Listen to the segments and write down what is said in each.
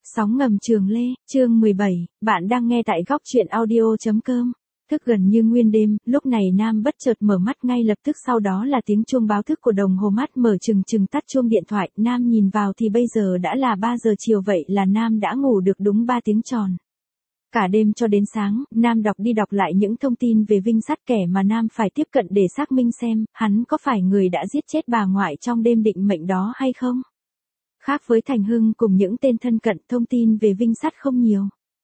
Sóng ngầm Trường Lê, chương 17, bạn đang nghe tại góc truyện audio.com. Thức gần như nguyên đêm, lúc này Nam bất chợt mở mắt, ngay lập tức sau đó là tiếng chuông báo thức của đồng hồ mắt mở chừng tắt chuông điện thoại. Nam nhìn vào thì bây giờ đã là 3 giờ chiều, vậy là Nam đã ngủ được đúng 3 tiếng tròn. Cả đêm cho đến sáng, Nam đọc đi đọc lại những thông tin về Vinh Sắt, kẻ mà Nam phải tiếp cận để xác minh xem, hắn có phải người đã giết chết bà ngoại trong đêm định mệnh đó hay không. Khác với Thành Hưng cùng những tên thân cận, thông tin về Vinh Sắt không nhiều.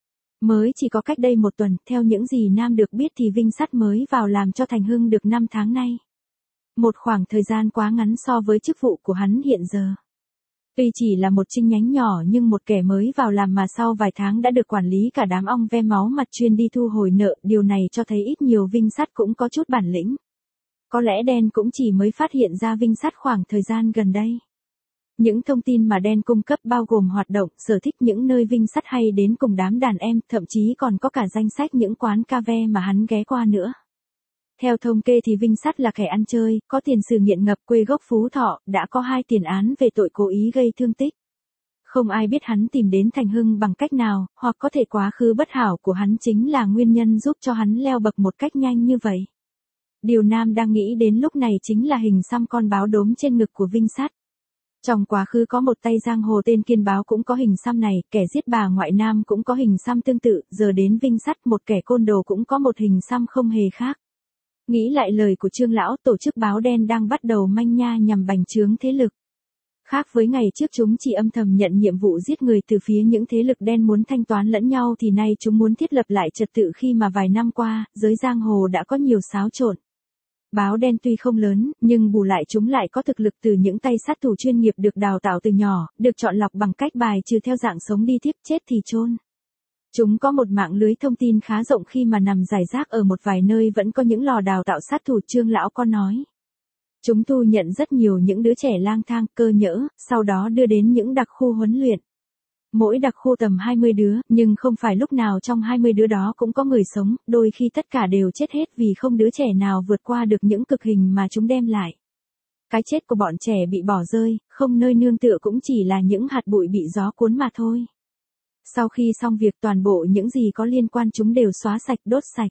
Mới chỉ có cách đây 1 tuần, theo những gì Nam được biết thì Vinh Sắt mới vào làm cho Thành Hưng được 5 tháng nay. Một khoảng thời gian quá ngắn so với chức vụ của hắn hiện giờ. Tuy chỉ là một chi nhánh nhỏ nhưng một kẻ mới vào làm mà sau vài tháng đã được quản lý cả đám ong ve máu mặt chuyên đi thu hồi nợ, điều này cho thấy ít nhiều Vinh Sắt cũng có chút bản lĩnh. Có lẽ Đen cũng chỉ mới phát hiện ra Vinh Sắt khoảng thời gian gần đây. Những thông tin mà Đen cung cấp bao gồm hoạt động, sở thích, những nơi Vinh Sắt hay đến cùng đám đàn em, thậm chí còn có cả danh sách những quán cà phê mà hắn ghé qua nữa. Theo thống kê thì Vinh Sắt là kẻ ăn chơi, có tiền sử nghiện ngập, quê gốc Phú Thọ, đã có 2 tiền án về tội cố ý gây thương tích. Không ai biết hắn tìm đến Thành Hưng bằng cách nào, hoặc có thể quá khứ bất hảo của hắn chính là nguyên nhân giúp cho hắn leo bậc một cách nhanh như vậy. Điều Nam đang nghĩ đến lúc này chính là hình xăm con báo đốm trên ngực của Vinh Sắt. Trong quá khứ có một tay giang hồ tên Kiên Báo cũng có hình xăm này, kẻ giết bà ngoại Nam cũng có hình xăm tương tự, giờ đến Vinh Sắt, một kẻ côn đồ cũng có một hình xăm không hề khác. Nghĩ lại lời của Trương lão, tổ chức báo đen đang bắt đầu manh nha nhằm bành trướng thế lực. Khác với ngày trước chúng chỉ âm thầm nhận nhiệm vụ giết người từ phía những thế lực đen muốn thanh toán lẫn nhau, thì nay chúng muốn thiết lập lại trật tự khi mà vài năm qua, giới giang hồ đã có nhiều xáo trộn. Báo đen tuy không lớn, nhưng bù lại chúng lại có thực lực từ những tay sát thủ chuyên nghiệp được đào tạo từ nhỏ, được chọn lọc bằng cách bài trừ theo dạng sống đi tiếp, chết thì chôn. Chúng có một mạng lưới thông tin khá rộng khi mà nằm rải rác ở một vài nơi vẫn có những lò đào tạo sát thủ, Trương lão có nói. Chúng thu nhận rất nhiều những đứa trẻ lang thang, cơ nhỡ, sau đó đưa đến những đặc khu huấn luyện. Mỗi đặc khu tầm 20 đứa, nhưng không phải lúc nào trong 20 đứa đó cũng có người sống, đôi khi tất cả đều chết hết vì không đứa trẻ nào vượt qua được những cực hình mà chúng đem lại. Cái chết của bọn trẻ bị bỏ rơi, không nơi nương tựa cũng chỉ là những hạt bụi bị gió cuốn mà thôi. Sau khi xong việc, toàn bộ những gì có liên quan chúng đều xóa sạch, đốt sạch.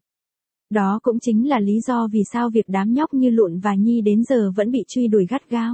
Đó cũng chính là lý do vì sao việc đám nhóc như Lụn và Nhi đến giờ vẫn bị truy đuổi gắt gao.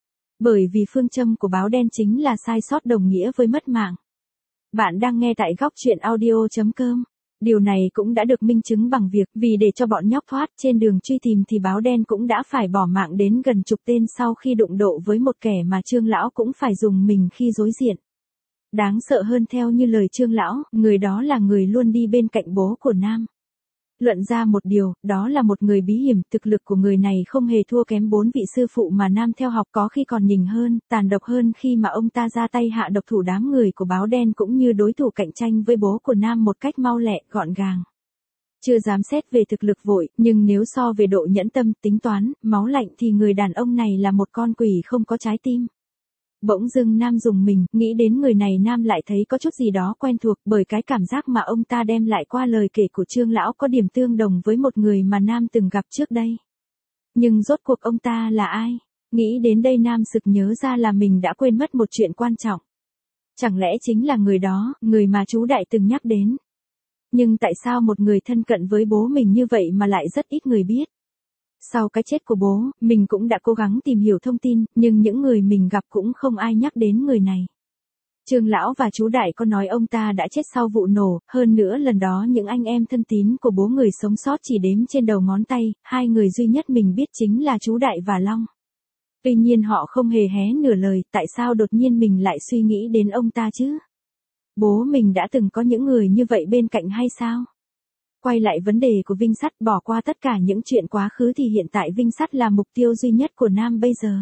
Bởi vì phương châm của báo đen chính là sai sót đồng nghĩa với mất mạng. Bạn đang nghe tại góc truyện audio.com. Điều này cũng đã được minh chứng bằng việc vì để cho bọn nhóc thoát, trên đường truy tìm thì báo đen cũng đã phải bỏ mạng đến gần chục tên sau khi đụng độ với một kẻ mà Trương lão cũng phải dùng mình khi đối diện. Đáng sợ hơn theo như lời Trương lão, người đó là người luôn đi bên cạnh bố của Nam. Luận ra một điều, đó là một người bí hiểm, thực lực của người này không hề thua kém 4 vị sư phụ mà Nam theo học, có khi còn nhỉnh hơn, tàn độc hơn khi mà ông ta ra tay hạ độc thủ đám người của báo đen cũng như đối thủ cạnh tranh với bố của Nam một cách mau lẹ, gọn gàng. Chưa dám xét về thực lực vội, nhưng nếu so về độ nhẫn tâm, tính toán, máu lạnh thì người đàn ông này là một con quỷ không có trái tim. Bỗng dưng Nam rùng mình, nghĩ đến người này Nam lại thấy có chút gì đó quen thuộc, bởi cái cảm giác mà ông ta đem lại qua lời kể của Trương lão có điểm tương đồng với một người mà Nam từng gặp trước đây. Nhưng rốt cuộc ông ta là ai? Nghĩ đến đây Nam sực nhớ ra là mình đã quên mất một chuyện quan trọng. Chẳng lẽ chính là người đó, người mà chú Đại từng nhắc đến? Nhưng tại sao một người thân cận với bố mình như vậy mà lại rất ít người biết? Sau cái chết của bố, mình cũng đã cố gắng tìm hiểu thông tin, nhưng những người mình gặp cũng không ai nhắc đến người này. Trương lão và chú Đại có nói ông ta đã chết sau vụ nổ, hơn nữa lần đó những anh em thân tín của bố người sống sót chỉ đếm trên đầu ngón tay, 2 người duy nhất mình biết chính là chú Đại và Long. Tuy nhiên họ không hề hé nửa lời, tại sao đột nhiên mình lại suy nghĩ đến ông ta chứ? Bố mình đã từng có những người như vậy bên cạnh hay sao? Quay lại vấn đề của Vinh Sắt, bỏ qua tất cả những chuyện quá khứ thì hiện tại Vinh Sắt là mục tiêu duy nhất của Nam bây giờ.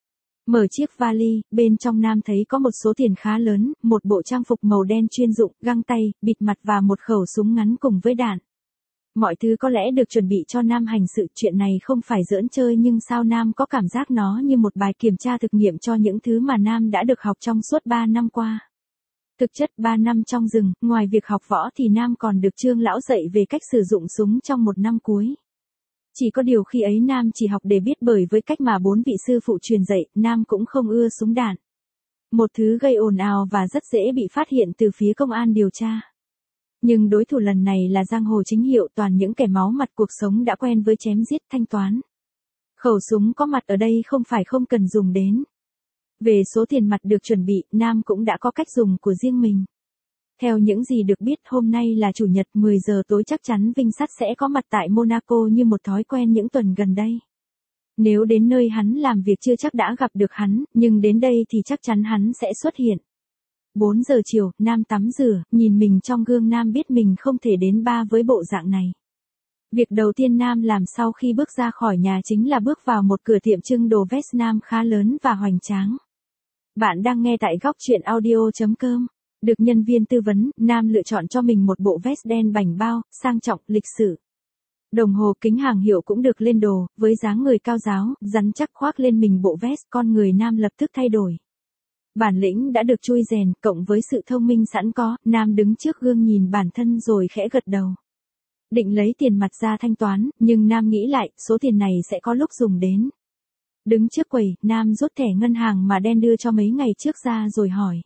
Mở chiếc vali, bên trong Nam thấy có một số tiền khá lớn, một bộ trang phục màu đen chuyên dụng, găng tay, bịt mặt và một khẩu súng ngắn cùng với đạn. Mọi thứ có lẽ được chuẩn bị cho Nam hành sự, chuyện này không phải giỡn chơi nhưng sao Nam có cảm giác nó như một bài kiểm tra thực nghiệm cho những thứ mà Nam đã được học trong suốt 3 năm qua. Thực chất 3 năm trong rừng, ngoài việc học võ thì Nam còn được Trương lão dạy về cách sử dụng súng trong 1 năm cuối. Chỉ có điều khi ấy Nam chỉ học để biết, bởi với cách mà 4 vị sư phụ truyền dạy, Nam cũng không ưa súng đạn. Một thứ gây ồn ào và rất dễ bị phát hiện từ phía công an điều tra. Nhưng đối thủ lần này là giang hồ chính hiệu, toàn những kẻ máu mặt cuộc sống đã quen với chém giết thanh toán. Khẩu súng có mặt ở đây không phải không cần dùng đến. Về số tiền mặt được chuẩn bị, Nam cũng đã có cách dùng của riêng mình. Theo những gì được biết, hôm nay là chủ nhật 10 giờ tối, chắc chắn Vinh Sắt sẽ có mặt tại Monaco như một thói quen những tuần gần đây. Nếu đến nơi hắn làm việc chưa chắc đã gặp được hắn, nhưng đến đây thì chắc chắn hắn sẽ xuất hiện. 4 giờ chiều, Nam tắm rửa, nhìn mình trong gương Nam biết mình không thể đến bar với bộ dạng này. Việc đầu tiên Nam làm sau khi bước ra khỏi nhà chính là bước vào một cửa tiệm trưng đồ vest nam khá lớn và hoành tráng. Bạn đang nghe tại góc truyện audio.com. Được nhân viên tư vấn, Nam lựa chọn cho mình một bộ vest đen bảnh bao, sang trọng, lịch sự. Đồng hồ kính hàng hiệu cũng được lên đồ, với dáng người cao ráo, rắn chắc khoác lên mình bộ vest, con người Nam lập tức thay đổi. Bản lĩnh đã được chui rèn, cộng với sự thông minh sẵn có, Nam đứng trước gương nhìn bản thân rồi khẽ gật đầu. Định lấy tiền mặt ra thanh toán, nhưng Nam nghĩ lại, số tiền này sẽ có lúc dùng đến. Đứng trước quầy, Nam rút thẻ ngân hàng mà đen đưa cho mấy ngày trước ra rồi hỏi.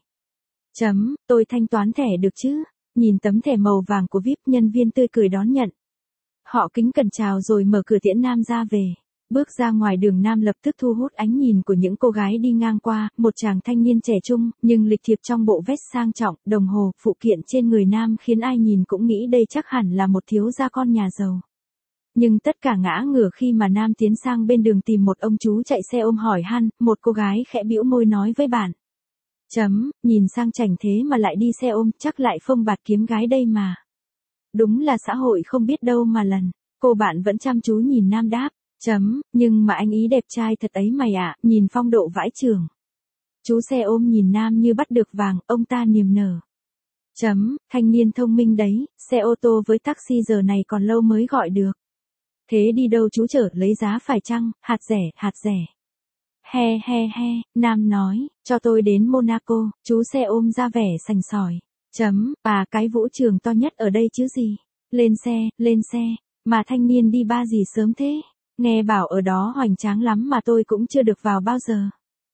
Tôi thanh toán thẻ được chứ? Nhìn tấm thẻ màu vàng của VIP, nhân viên tươi cười đón nhận. Họ kính cẩn chào rồi mở cửa tiễn Nam ra về. Bước ra ngoài đường, Nam lập tức thu hút ánh nhìn của những cô gái đi ngang qua, một chàng thanh niên trẻ trung, nhưng lịch thiệp trong bộ vest sang trọng, đồng hồ, phụ kiện trên người Nam khiến ai nhìn cũng nghĩ đây chắc hẳn là một thiếu gia con nhà giàu. Nhưng tất cả ngã ngửa khi mà Nam tiến sang bên đường tìm một ông chú chạy xe ôm hỏi han, một cô gái khẽ bĩu môi nói với bạn. Nhìn sang chảnh thế mà lại đi xe ôm, chắc lại phông bạt kiếm gái đây mà. Đúng là xã hội không biết đâu mà lần. Cô bạn vẫn chăm chú nhìn Nam đáp. Nhưng mà anh ý đẹp trai thật ấy mày ạ, nhìn phong độ vãi chưởng. Chú xe ôm nhìn Nam như bắt được vàng, ông ta niềm nở. Thanh niên thông minh đấy, xe ô tô với taxi giờ này còn lâu mới gọi được. Thế đi đâu chú chở, lấy giá phải chăng, hạt rẻ. He, Nam nói, cho tôi đến Monaco, chú xe ôm ra vẻ sành sỏi. Cái vũ trường to nhất ở đây chứ gì. Lên xe, mà thanh niên đi ba gì sớm thế. Nghe bảo ở đó hoành tráng lắm mà tôi cũng chưa được vào bao giờ.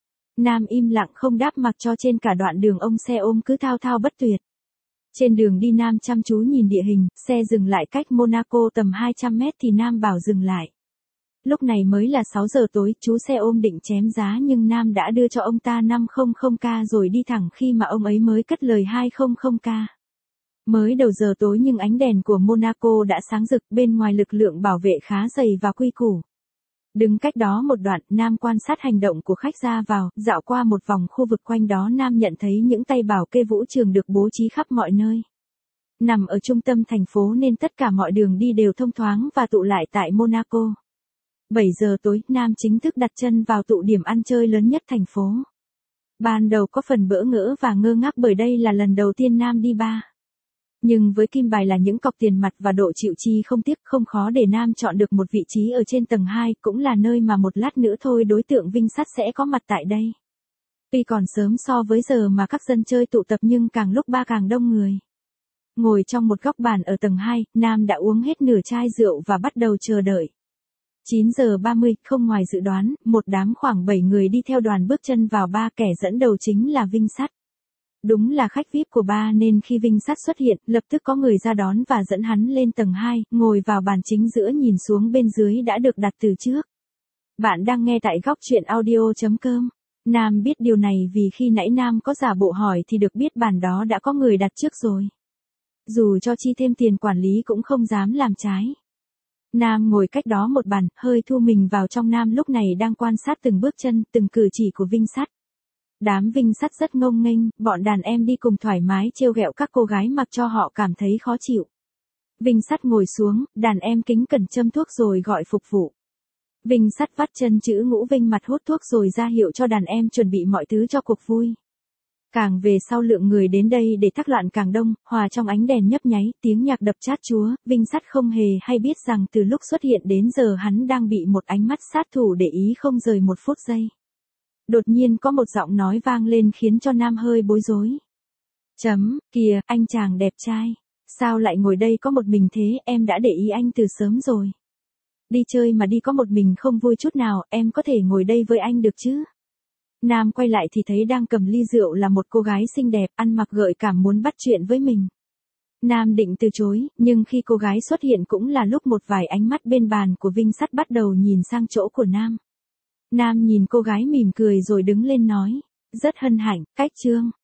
Nam im lặng không đáp, mặc cho trên cả đoạn đường ông xe ôm cứ thao thao bất tuyệt. Trên đường đi Nam chăm chú nhìn địa hình, xe dừng lại cách Monaco tầm 200 mét thì Nam bảo dừng lại. Lúc này mới là 6 giờ tối, chú xe ôm định chém giá nhưng Nam đã đưa cho ông ta 500k rồi đi thẳng khi mà ông ấy mới cất lời 200k. Mới đầu giờ tối nhưng ánh đèn của Monaco đã sáng rực, bên ngoài lực lượng bảo vệ khá dày và quy củ. Đứng cách đó một đoạn, Nam quan sát hành động của khách ra vào, dạo qua một vòng khu vực quanh đó Nam nhận thấy những tay bảo kê vũ trường được bố trí khắp mọi nơi. Nằm ở trung tâm thành phố nên tất cả mọi đường đi đều thông thoáng và tụ lại tại Monaco. 7 giờ tối, Nam chính thức đặt chân vào tụ điểm ăn chơi lớn nhất thành phố. Ban đầu có phần bỡ ngỡ và ngơ ngác bởi đây là lần đầu tiên Nam đi bar. Nhưng với kim bài là những cọc tiền mặt và độ chịu chi không tiếc, không khó để Nam chọn được một vị trí ở trên tầng 2, cũng là nơi mà một lát nữa thôi đối tượng Vinh Sắt sẽ có mặt tại đây. Tuy còn sớm so với giờ mà các dân chơi tụ tập nhưng càng lúc bar càng đông người. Ngồi trong một góc bàn ở tầng 2, Nam đã uống hết nửa chai rượu và bắt đầu chờ đợi. 9 giờ 30, không ngoài dự đoán, một đám khoảng 7 người đi theo đoàn bước chân vào bar, kẻ dẫn đầu chính là Vinh Sắt. Đúng là khách VIP của bar nên khi Vinh Sắt xuất hiện, lập tức có người ra đón và dẫn hắn lên tầng 2, ngồi vào bàn chính giữa nhìn xuống bên dưới đã được đặt từ trước. Bạn đang nghe tại góc truyện audio.com. Nam biết điều này vì khi nãy Nam có giả bộ hỏi thì được biết bàn đó đã có người đặt trước rồi. Dù cho chi thêm tiền quản lý cũng không dám làm trái. Nam ngồi cách đó một bàn, hơi thu mình vào trong. Nam lúc này đang quan sát từng bước chân, từng cử chỉ của Vinh Sắt. Đám Vinh Sắt rất ngông nghênh, bọn đàn em đi cùng thoải mái trêu ghẹo các cô gái mặc cho họ cảm thấy khó chịu. Vinh Sắt ngồi xuống, đàn em kính cẩn châm thuốc rồi gọi phục vụ. Vinh Sắt vắt chân chữ Ngũ Vinh mặt hút thuốc rồi ra hiệu cho đàn em chuẩn bị mọi thứ cho cuộc vui. Càng về sau lượng người đến đây để thác loạn càng đông, hòa trong ánh đèn nhấp nháy, tiếng nhạc đập chát chúa, Vinh Sắt không hề hay biết rằng từ lúc xuất hiện đến giờ hắn đang bị một ánh mắt sát thủ để ý không rời một phút giây. Đột nhiên có một giọng nói vang lên khiến cho Nam hơi bối rối. Kìa, anh chàng đẹp trai. Sao lại ngồi đây có một mình thế, em đã để ý anh từ sớm rồi. Đi chơi mà đi có một mình không vui chút nào, em có thể ngồi đây với anh được chứ? Nam quay lại thì thấy đang cầm ly rượu là một cô gái xinh đẹp, ăn mặc gợi cảm muốn bắt chuyện với mình. Nam định từ chối, nhưng khi cô gái xuất hiện cũng là lúc một vài ánh mắt bên bàn của Vinh Sắt bắt đầu nhìn sang chỗ của Nam. Nam nhìn cô gái mỉm cười rồi đứng lên nói, rất hân hạnh, Cách Trương.